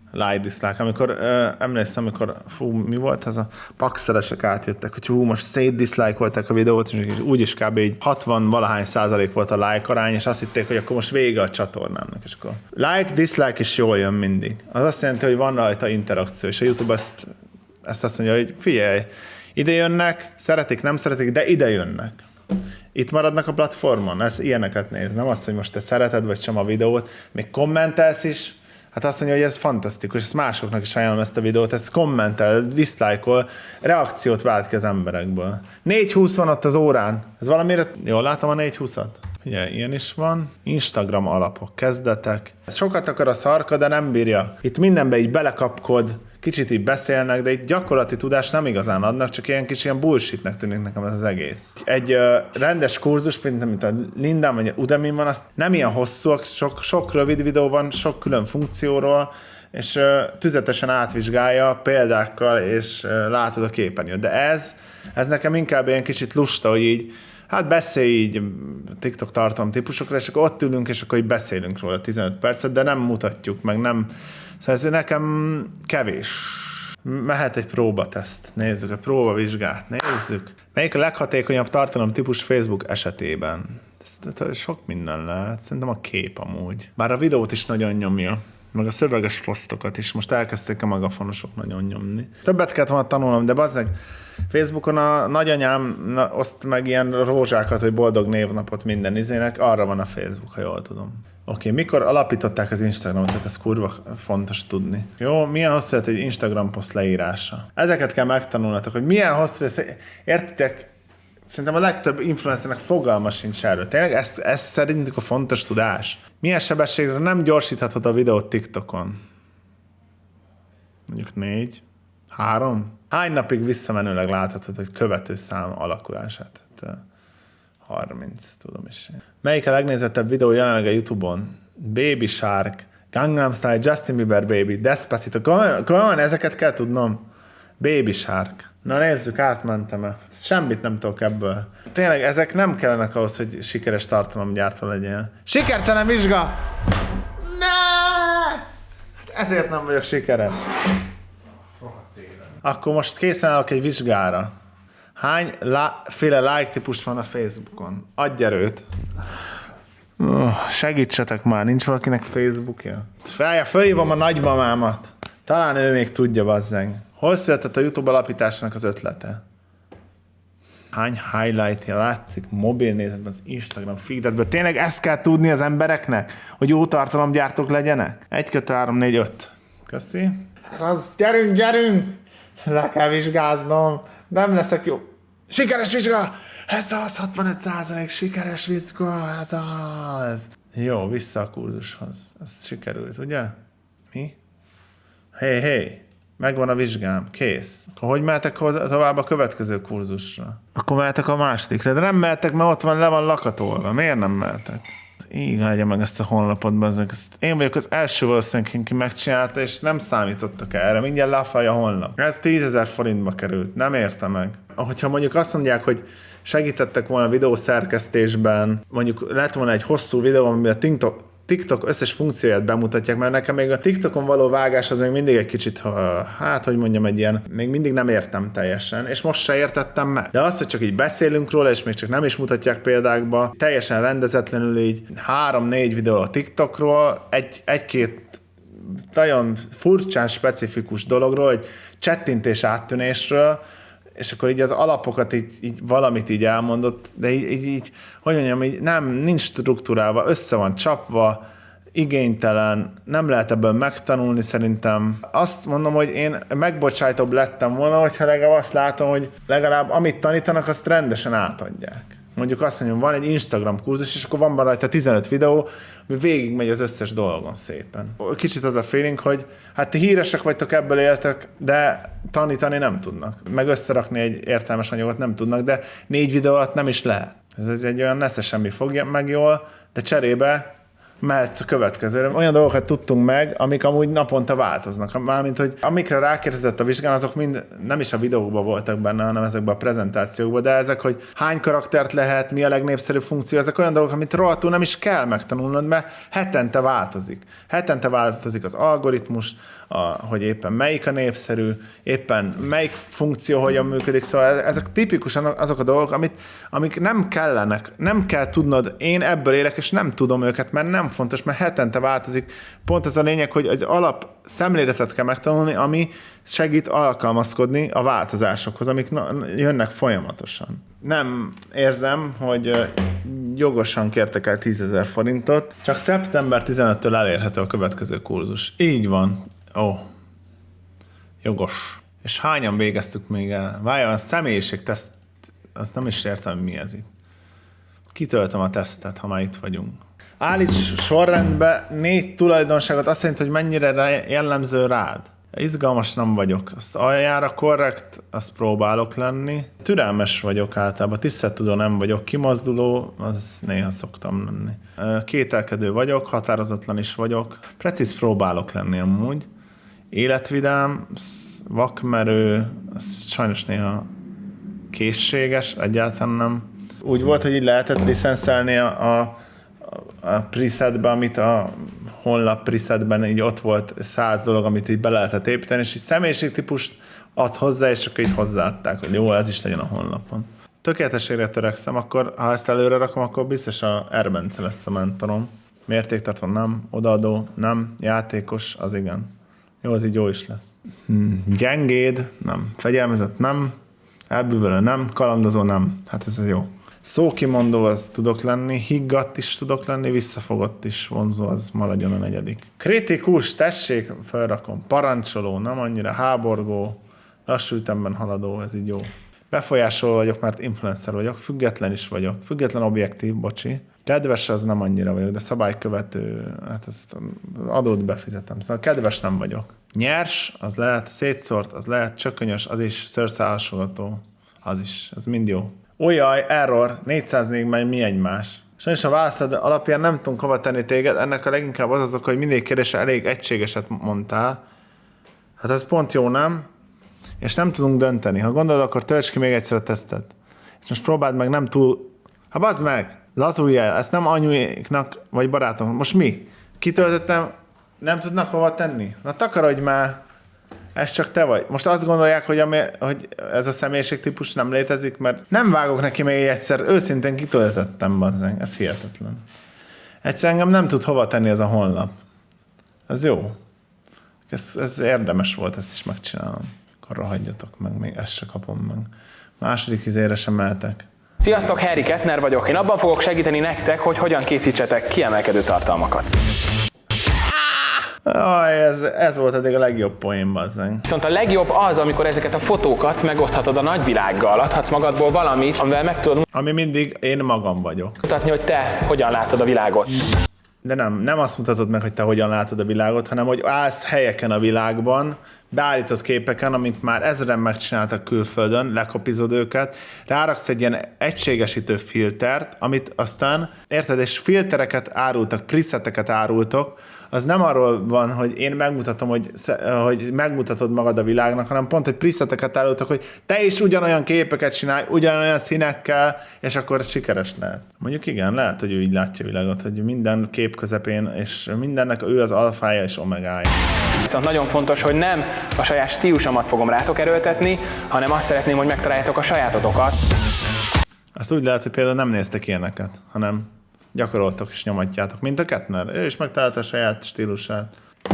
like, dislike. Amikor ö, emlékszem, amikor fú, mi volt ez a pakszeresek átjöttek, hogy hú, most szétdiszlájkolták a videót, és úgyis kb. Így hatvan valahány százalék volt a like arány, és azt hitték, hogy akkor most vége a csatornámnak. És akkor like, dislike is jól jön mindig. Az azt jelenti, hogy van rajta interakció, és a YouTube ezt, ezt azt mondja, hogy figyelj, ide jönnek, szeretik, nem szeretik, de ide jönnek. Itt maradnak a platformon, ez ilyeneket néz. Nem azt, hogy most te szereted, vagy sem a videót, még kommentelsz is, hát azt mondja, hogy ez fantasztikus, ezt másoknak is ajánlom ezt a videót, ezt kommentel, diszlájkol, reakciót vált ki az emberekből. négy húsz van ott az órán, ez valamire, jól látom a négy húszat? Ugye, ilyen is van. Instagram alapok, kezdetek. Sokat akar a szarka, de nem bírja. Itt mindenbe így belekapkod, kicsit így beszélnek, de itt gyakorlati tudást nem igazán adnak, csak ilyen kis ilyen bullshitnek tűnik nekem ez az egész. Egy uh, rendes kurzus, mint, mint a Lindán vagy a Udemy van, azt nem ilyen hosszúak, sok, sok rövid videó van, sok külön funkcióról, és uh, tüzetesen átvizsgálja példákkal, és uh, látod a képernyőt. De ez, ez nekem inkább ilyen kicsit lusta, hogy így hát beszélj így TikTok tartalom típusokra, és akkor ott ülünk, és akkor így beszélünk róla tizenöt percet, de nem mutatjuk, meg nem. Szóval ez nekem kevés. Mehet egy próbateszt. Nézzük, a próbavizsgát. Nézzük. Melyik a leghatékonyabb tartalom típus Facebook esetében? Ez sok minden lehet. Szerintem a kép amúgy. Bár a videót is nagyon nyomja. Meg a szöveges posztokat is. Most elkezdték a magafonosok nagyon nyomni. Többet kellett volna tanulnom, de bazzeg, Facebookon a nagyanyám oszt meg ilyen rózsákat, hogy boldog névnapot minden izének, arra van a Facebook, ha jól tudom. Oké, okay, mikor alapították az Instagramot, tehát ez kurva fontos tudni. Jó, milyen hosszú lett egy Instagram poszt leírása? Ezeket kell megtanulnatok, hogy milyen hosszú lesz, értitek? Szerintem a legtöbb influencernek fogalma sincs erről. Tényleg ez, ez szerintük a fontos tudás. Milyen sebességre nem gyorsíthatod a videót TikTokon? Mondjuk négy, három? Hány napig visszamenőleg láthatod, hogy követőszám alakulását? Tehát, harminc, tudom is. Melyik a legnézettebb videó jelenleg a YouTube-on? Baby Shark, Gangnam Style, Justin Bieber Baby, Despacito. Komolyan, ezeket kell tudnom. Baby Shark. Na nézzük, átmentem-e. Semmit nem tudok ebből. Tényleg, ezek nem kellenek ahhoz, hogy sikeres tartalomgyártó legyen. Sikertelen vizsga! Ne! Ezért nem vagyok sikeres. Akkor most készen állok egy vizsgára. Hány lá- féle like típus van a Facebookon? Adj erőt! Oh, segítsetek már, nincs valakinek Facebookja? Felje, fölhívom a nagymamámat. Talán ő még tudja, bazzeng. Hol született a YouTube alapításának az ötlete? Hány highlight-ja látszik mobil nézetben az Instagram feededből? Tényleg ezt kell tudni az embereknek, hogy jó tartalomgyártók legyenek? Egy, kettő, három, négy, öt. Köszi. Ez az, gyerünk, gyerünk! Le kell vizsgáznom. Nem leszek jó. Sikeres vizsga! Ez az, hatvanöt százalék sikeres vizsga, ez az. Jó, vissza a kurzushoz. Ez sikerült, ugye? Mi? Hé, hey, hé, hey. Megvan a vizsgám, kész. Akkor hogy mehetek tovább a következő kurzusra? Akkor mehetek a másodikra, de nem mehetek, mert ott van, le van lakatolva. Miért nem mehetek? Így áldja meg ezt a honlapot, bazdmeg. Én vagyok az első valószínűleg, ki megcsinálta, és nem számítottak erre. Mindjárt lefáj a honlap. Ez tízezer forintba került. Nem érte meg. Hogyha mondjuk azt mondják, hogy segítettek volna videószerkesztésben, mondjuk lett volna egy hosszú videó, amiben a TikTok, TikTok összes funkcióját bemutatják, mert nekem még a TikTokon való vágás az még mindig egy kicsit, hát hogy mondjam, egy ilyen, még mindig nem értem teljesen, és most se értettem meg. De az, hogy csak így beszélünk róla, és még csak nem is mutatják példákba, teljesen rendezetlenül így három-négy videó a TikTokról, egy, egy-két nagyon furcsán specifikus dologról, egy csettintés áttűnésről, és akkor így az alapokat így, így valamit így elmondott, de így, így, így hogy mondjam, így nem, nincs struktúrálva, össze van csapva, igénytelen, nem lehet ebből megtanulni szerintem. Azt mondom, hogy én megbocsájtóbb lettem volna, hogyha legalább azt látom, hogy legalább amit tanítanak, azt rendesen átadják. Mondjuk azt mondjam, van egy Instagram kurzus, és akkor van rajta tizenöt videó, ami végigmegy az összes dolgon szépen. Kicsit az a feeling, hogy hát ti híresek vagytok, ebből éltek, de tanítani nem tudnak. Meg összerakni egy értelmes anyagot nem tudnak, de négy videó alatt nem is lehet. Ez egy olyan nesze semmi fogja meg jól, de cserébe mehetsz a következőre. Olyan dolgokat tudtunk meg, amik amúgy naponta változnak. Mármint, hogy amikre rákérdezett a vizsgán, azok mind nem is a videókban voltak benne, hanem ezekben a prezentációkban, de ezek, hogy hány karaktert lehet, mi a legnépszerűbb funkció, ezek olyan dolgok, amit rohadtul nem is kell megtanulnod, mert hetente változik. Hetente változik az algoritmus, a, hogy éppen melyik a népszerű, éppen melyik funkció hogyan működik, szóval ezek tipikusan azok a dolgok, amit, amik nem kellenek, nem kell tudnod, én ebből élek, és nem tudom őket, mert nem fontos, mert hetente változik. Pont ez a lényeg, hogy az alap szemléletet kell megtanulni, ami segít alkalmazkodni a változásokhoz, amik jönnek folyamatosan. Nem érzem, hogy jogosan kértek el tízezer forintot, csak szeptember tizenötödikétől elérhető a következő kurzus. Így van. Ó. Jogos. És hányan végeztük még el? Várjál, a személyiségteszt, azt nem is értem, mi ez itt. Kitöltöm a tesztet, ha már itt vagyunk. Állíts sorrendbe négy tulajdonságot, azt szerint, hogy mennyire jellemző rád. Izgalmas nem vagyok. Azt aljára korrekt, azt próbálok lenni. Türelmes vagyok általában, tisztettudó nem vagyok. Kimozduló, az néha szoktam lenni. Kételkedő vagyok, határozatlan is vagyok. Precíz próbálok lenni amúgy. Életvidám, vakmerő, az sajnos néha készséges, egyáltalán nem. Úgy volt, hogy így lehetett licenszelni a, a, a presetbe, amit a honlap presetben így ott volt száz dolog, amit így be lehetett építeni, és így személyiségtípust ad hozzá, és akkor így hozzáadták, hogy jó, ez is legyen a honlapon. Tökéletességre törekszem, akkor ha ezt előre rakom, akkor biztos a Erbence lesz a mentorom. Mértéktartó nem, odaadó nem, játékos az igen. Jó, az így jó is lesz. Hmm. Gyengéd nem, fegyelmezett nem, elbűvölő nem, kalandozó nem. Hát ez az jó. Szókimondó az tudok lenni, higgadt is tudok lenni, visszafogott is vonzó, az maradjon a negyedik. Kritikus, tessék, felrakom. Parancsoló, nem annyira háborgó, lassú ütemben haladó, ez így jó. Befolyásoló vagyok, mert influencer vagyok, független is vagyok, független objektív, bocsi. Kedves az nem annyira vagyok, de szabálykövető, hát ezt adót befizetem, szóval kedves nem vagyok. Nyers, az lehet, szétszórt, az lehet, csökönyös, az is, szőrszálhasogató, az is, az mind jó. Ójaj, error, négyszáznégy, mert mi egymás. Sajnos a válaszod alapján nem tudunk hova tenni téged, ennek a leginkább az az oka, hogy mindig kérdésre elég egységeset mondtál. Hát ez pont jó, nem? És nem tudunk dönteni. Ha gondolod, akkor tölts ki még egyszer a tesztet. És most próbáld meg nem túl... Ha bazd meg! Lazulj el, ezt nem anyuéknak vagy barátomnak. Most mi? Kitöltöttem, nem tudnak hova tenni? Na takarodj már! Ez csak te vagy. Most azt gondolják, hogy, ami, hogy ez a személyiségtípus nem létezik, mert nem vágok neki még egyszer. Őszintén kitöltöttem, bazzeng. Ez hihetetlen. Egyszer engem nem tud hova tenni ez a honlap. Ez jó. Ez, ez érdemes volt, ezt is megcsinálom. Akkor rohadjatok meg, még ezt se kapom meg. Második izére sem mehetek. Sziasztok, Harry Kettner vagyok. Én abban fogok segíteni nektek, hogy hogyan készítsetek kiemelkedő tartalmakat. Aj, ez, ez volt eddig a legjobb poén, bazzeng. Viszont a legjobb az, amikor ezeket a fotókat megoszthatod a nagyvilággal, adhatsz magadból valamit, amivel meg tudod Ami mindig én magam vagyok. mutatni, hogy te hogyan látod a világot. De nem, nem azt mutatod meg, hogy te hogyan látod a világot, hanem hogy állsz helyeken a világban, beállított képeken, amit már ezeren megcsináltak külföldön, lekopizod őket, ráraksz egy ilyen egységesítő filtert, amit aztán, érted, és filtereket árultak, preseteket árultok, az nem arról van, hogy én megmutatom, hogy, hogy megmutatod magad a világnak, hanem pont, hogy preseteket árultak, hogy te is ugyanolyan képeket csinálj, ugyanolyan színekkel, és akkor sikeres lehet. Mondjuk igen, lehet, hogy ő így látja a világot, hogy minden kép közepén, és mindennek ő az alfája és omegája. Viszont nagyon fontos, hogy nem a saját stílusomat fogom rátok erőltetni, hanem azt szeretném, hogy megtaláljátok a sajátotokat. Azt úgy lehet, hogy például nem néztek ilyeneket, hanem gyakoroltok és nyomatjátok, mint a Kettner. Ő is megtalálta a saját stílusát.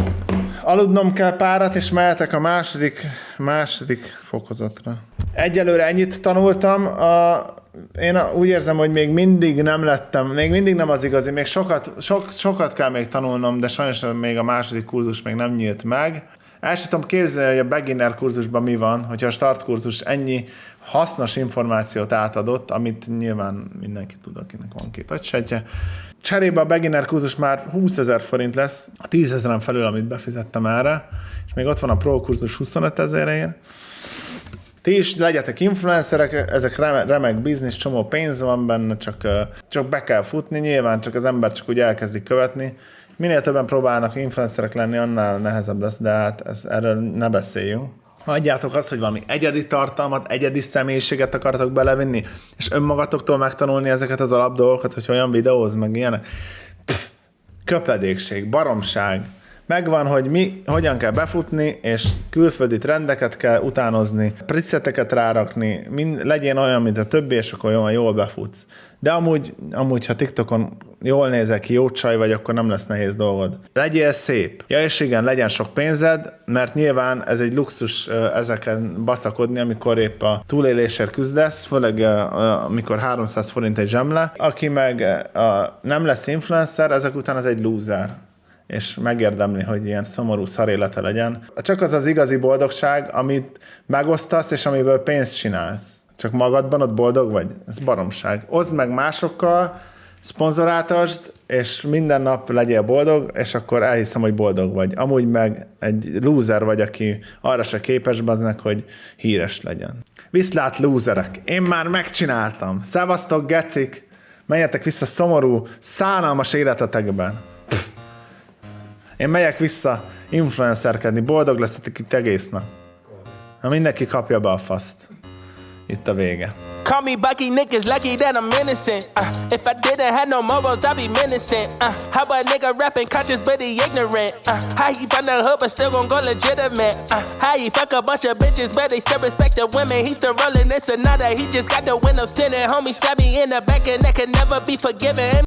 Aludnom kell párat, és mehetek a második, második fokozatra. Egyelőre ennyit tanultam. A, én úgy érzem, hogy még mindig nem lettem, még mindig nem az igazi, még sokat, sok, sokat kell még tanulnom, de sajnos még a második kurzus még nem nyílt meg. El sem tudom képzelni, hogy a beginner kurzusban mi van, hogyha a start kurzus ennyi hasznos információt átadott, amit nyilván mindenki tud, akinek van két agysejtje. Cserébe a beginner kurzus már húszezer forint lesz, a tízezeren felül, amit befizettem erre, és még ott van a pro kurzus huszonötezerért. Ti is legyetek influencerek, ezek remek biznisz, csomó pénz van benne, csak, csak be kell futni, nyilván csak az ember csak úgy elkezdik követni. Minél többen próbálnak influencerek lenni, annál nehezebb lesz, de hát ez, erről ne beszéljünk. Hagyjátok azt, hogy valami egyedi tartalmat, egyedi személyiséget akartok belevinni, és önmagatoktól megtanulni ezeket az alapdolgokat, hogy olyan videóz, meg ilyenek. Pff, köpedékség, baromság. megvan, hogy mi, hogyan kell befutni, és külföldi trendeket kell utánozni, preseteket rárakni, mind, legyen olyan, mint a többi, és akkor olyan jól befutsz. De amúgy, amúgy, ha TikTokon jól nézel ki, jó csaj vagy, akkor nem lesz nehéz dolgod. Legyél szép. Ja, és igen, legyen sok pénzed, mert nyilván ez egy luxus ezeken baszakodni, amikor épp a túlélésért küzdesz, főleg amikor háromszáz forint egy zsemle. Aki meg nem lesz influencer, ezek után az egy loser. És megérdemli, hogy ilyen szomorú szarélete legyen. Csak az az igazi boldogság, amit megosztasz, és amiből pénzt csinálsz. Csak magadban ott boldog vagy? Ez baromság. Oszd meg másokkal, szponzoráltasd, és minden nap legyél boldog, és akkor elhiszem, hogy boldog vagy. Amúgy meg egy loser vagy, aki arra se képes baznak, hogy híres legyen. Viszlát lúzerek, én már megcsináltam. Szevasztok, gecik! Menjetek vissza szomorú, szánalmas életetekben. Pff. Én megyek vissza influencerkedni, boldog leszetek itt egész nap. Ha mindenki kapja be a faszt. Itt a vége. Call me Bucky, niggas lucky that I'm innocent. Uh, if I didn't have no morals, I'd be menacing. Uh, how a nigga rapping conscious but he ignorant? Uh, how he from the hood but still gon' go legitimate? Uh, how he fuck a bunch of bitches but they still respect the women? He still rollin' this Sonata, he just got the windows tinted. Homie stabbed me in the back and that can never be forgiven.